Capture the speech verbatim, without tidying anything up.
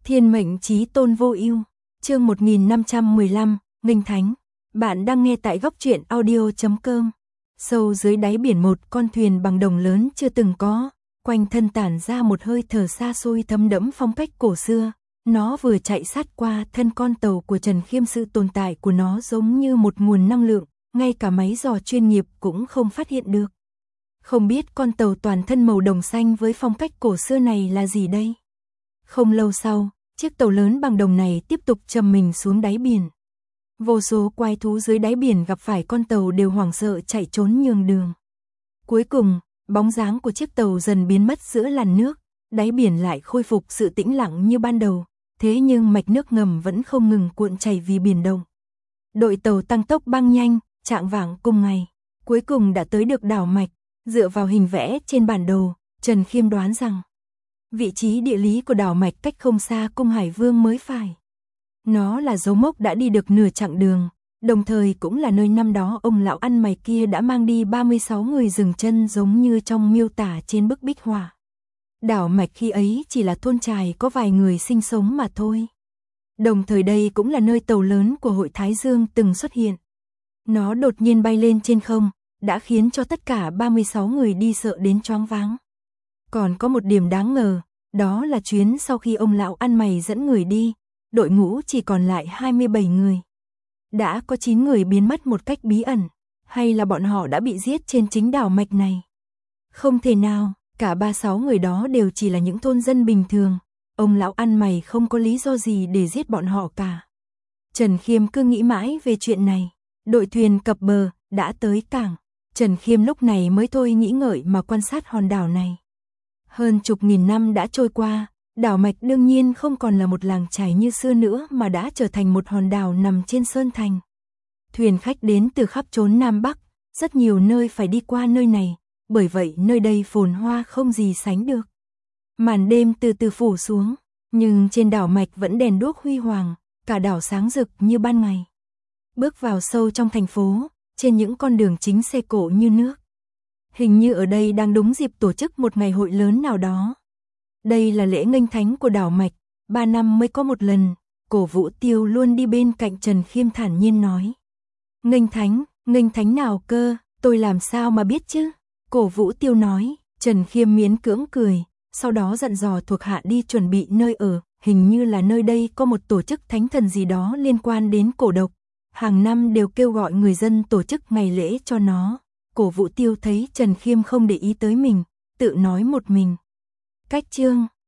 Thiên mệnh chí tôn vô ưu, chương một nghìn năm trăm mười lăm, Nghênh Thánh. Bạn đang nghe tại góc truyện audio chấm com. Sâu dưới đáy biển một con thuyền bằng đồng lớn chưa từng có, quanh thân tản ra một hơi thở xa xôi thấm đẫm phong cách cổ xưa. Nó vừa chạy sát qua thân con tàu của Trần Khiêm, sự tồn tại của nó giống như một nguồn năng lượng, ngay cả máy dò chuyên nghiệp cũng không phát hiện được. Không biết con tàu toàn thân màu đồng xanh với phong cách cổ xưa này là gì đây? Không lâu sau, chiếc tàu lớn bằng đồng này tiếp tục chầm mình xuống đáy biển. Vô số quái thú dưới đáy biển gặp phải con tàu đều hoảng sợ chạy trốn nhường đường. Cuối cùng, bóng dáng của chiếc tàu dần biến mất giữa làn nước, đáy biển lại khôi phục sự tĩnh lặng như ban đầu, thế nhưng mạch nước ngầm vẫn không ngừng cuộn chảy vì biển động. Đội tàu tăng tốc băng nhanh, chạng vạng cùng ngày, cuối cùng đã tới được đảo Mạch. Dựa vào hình vẽ trên bản đồ, Trần Khiêm đoán rằng vị trí địa lý của đảo Mạch cách không xa cung Hải Vương mới phải. Nó là dấu mốc đã đi được nửa chặng đường, đồng thời cũng là nơi năm đó ông lão ăn mày kia đã mang đi ba mươi sáu người dừng chân giống như trong miêu tả trên bức bích họa. Đảo Mạch khi ấy chỉ là thôn trài có vài người sinh sống mà thôi. Đồng thời đây cũng là nơi tàu lớn của Hội Thái Dương từng xuất hiện. Nó đột nhiên bay lên trên không, đã khiến cho tất cả ba mươi sáu người đi sợ đến choáng váng. Còn có một điểm đáng ngờ, đó là chuyến sau khi ông lão ăn mày dẫn người đi, đội ngũ chỉ còn lại hai mươi bảy người. Đã có chín người biến mất một cách bí ẩn, hay là bọn họ đã bị giết trên chính đảo Mạch này? Không thể nào, cả ba mươi sáu người đó đều chỉ là những thôn dân bình thường, ông lão ăn mày không có lý do gì để giết bọn họ cả. Trần Khiêm cứ nghĩ mãi về chuyện này, đội thuyền cập bờ, đã tới cảng. Trần Khiêm lúc này mới thôi nghĩ ngợi mà quan sát hòn đảo này. Hơn chục nghìn năm đã trôi qua, đảo Mạch đương nhiên không còn là một làng chài như xưa nữa mà đã trở thành một hòn đảo nằm trên sơn thành. Thuyền khách đến từ khắp chốn Nam Bắc, rất nhiều nơi phải đi qua nơi này, bởi vậy nơi đây phồn hoa không gì sánh được. Màn đêm từ từ phủ xuống, nhưng trên đảo Mạch vẫn đèn đuốc huy hoàng, cả đảo sáng rực như ban ngày. Bước vào sâu trong thành phố, trên những con đường chính xe cộ như nước. Hình như ở đây đang đúng dịp tổ chức một ngày hội lớn nào đó. Đây là lễ nghênh thánh của đảo Mạch, ba năm mới có một lần. Cổ Vũ Tiêu luôn đi bên cạnh Trần Khiêm thản nhiên nói. Nghênh thánh, nghênh thánh nào cơ, tôi làm sao mà biết chứ? Cổ Vũ Tiêu nói. Trần Khiêm miễn cưỡng cười, sau đó dặn dò thuộc hạ đi chuẩn bị nơi ở. Hình như là nơi đây có một tổ chức thánh thần gì đó liên quan đến cổ độc. Hàng năm đều kêu gọi người dân tổ chức ngày lễ cho nó. Cổ Vũ Tiêu thấy Trần Khiêm không để ý tới mình, tự nói một mình. Cách chương